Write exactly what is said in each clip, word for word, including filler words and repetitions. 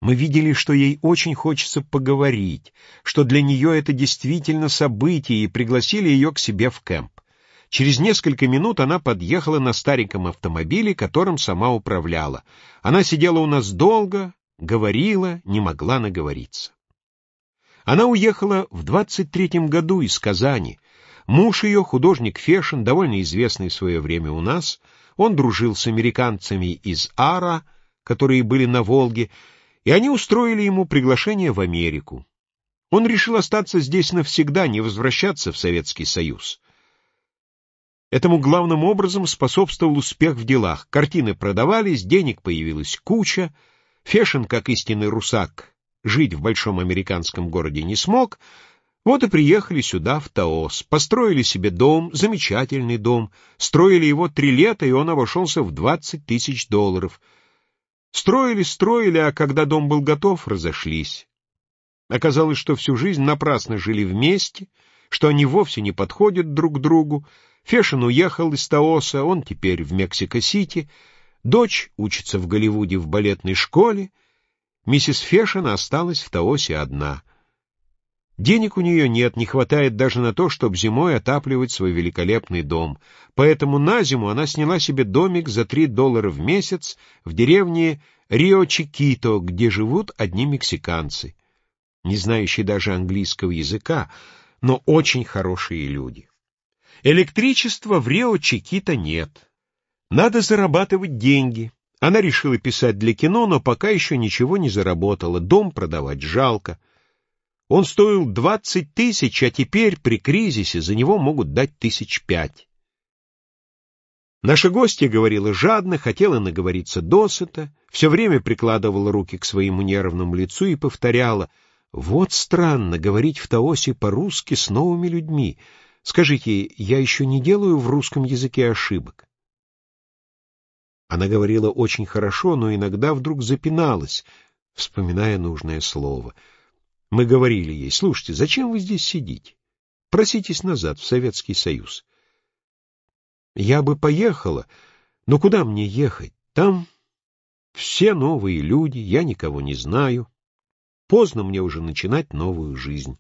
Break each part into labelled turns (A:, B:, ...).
A: Мы видели, что ей очень хочется поговорить, что для нее это действительно событие, и пригласили ее к себе в кэмп. Через несколько минут она подъехала на стареньком автомобиле, которым сама управляла. Она сидела у нас долго, говорила, не могла наговориться. Она уехала в двадцать третьем году из Казани. Муж ее, художник Фешин, довольно известный в свое время у нас, он дружил с американцами из Ара, которые были на Волге, и они устроили ему приглашение в Америку. Он решил остаться здесь навсегда, не возвращаться в Советский Союз. Этому главным образом способствовал успех в делах. Картины продавались, денег появилась куча. Фешин, как истинный русак, жить в большом американском городе не смог. Вот и приехали сюда, в Таос. Построили себе дом, замечательный дом. Строили его три лета, и он обошелся в двадцать тысяч долларов. Строили, строили, а когда дом был готов, разошлись. Оказалось, что всю жизнь напрасно жили вместе, что они вовсе не подходят друг к другу. Фешин уехал из Таоса, он теперь в Мексико-Сити. Дочь учится в Голливуде в балетной школе. Миссис Фешин осталась в Таосе одна. Денег у нее нет, не хватает даже на то, чтобы зимой отапливать свой великолепный дом. Поэтому на зиму она сняла себе домик за три доллара в месяц в деревне Рио-Чикито, где живут одни мексиканцы, не знающие даже английского языка, но очень хорошие люди. Электричества в Рио-Чикито нет. Надо зарабатывать деньги. Она решила писать для кино, но пока еще ничего не заработала. Дом продавать жалко. Он стоил двадцать тысяч, а теперь при кризисе за него могут дать тысяч пять. Наша гостья говорила жадно, хотела наговориться досыта, все время прикладывала руки к своему нервному лицу и повторяла: «Вот странно говорить в Таосе по-русски с новыми людьми. Скажите, я еще не делаю в русском языке ошибок?» Она говорила очень хорошо, но иногда вдруг запиналась, вспоминая нужное слово. Мы говорили ей: «Слушайте, зачем вы здесь сидите? Проситесь назад, в Советский Союз». «Я бы поехала, но куда мне ехать? Там все новые люди, я никого не знаю. Поздно мне уже начинать новую жизнь».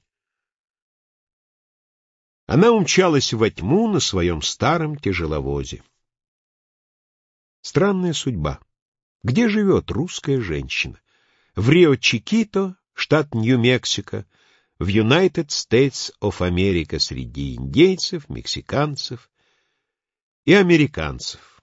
A: Она умчалась во тьму на своем старом тяжеловозе. Странная судьба. Где живет русская женщина? В Рио-Чикито, штат Нью-Мексико, в United States of America, среди индейцев, мексиканцев и американцев.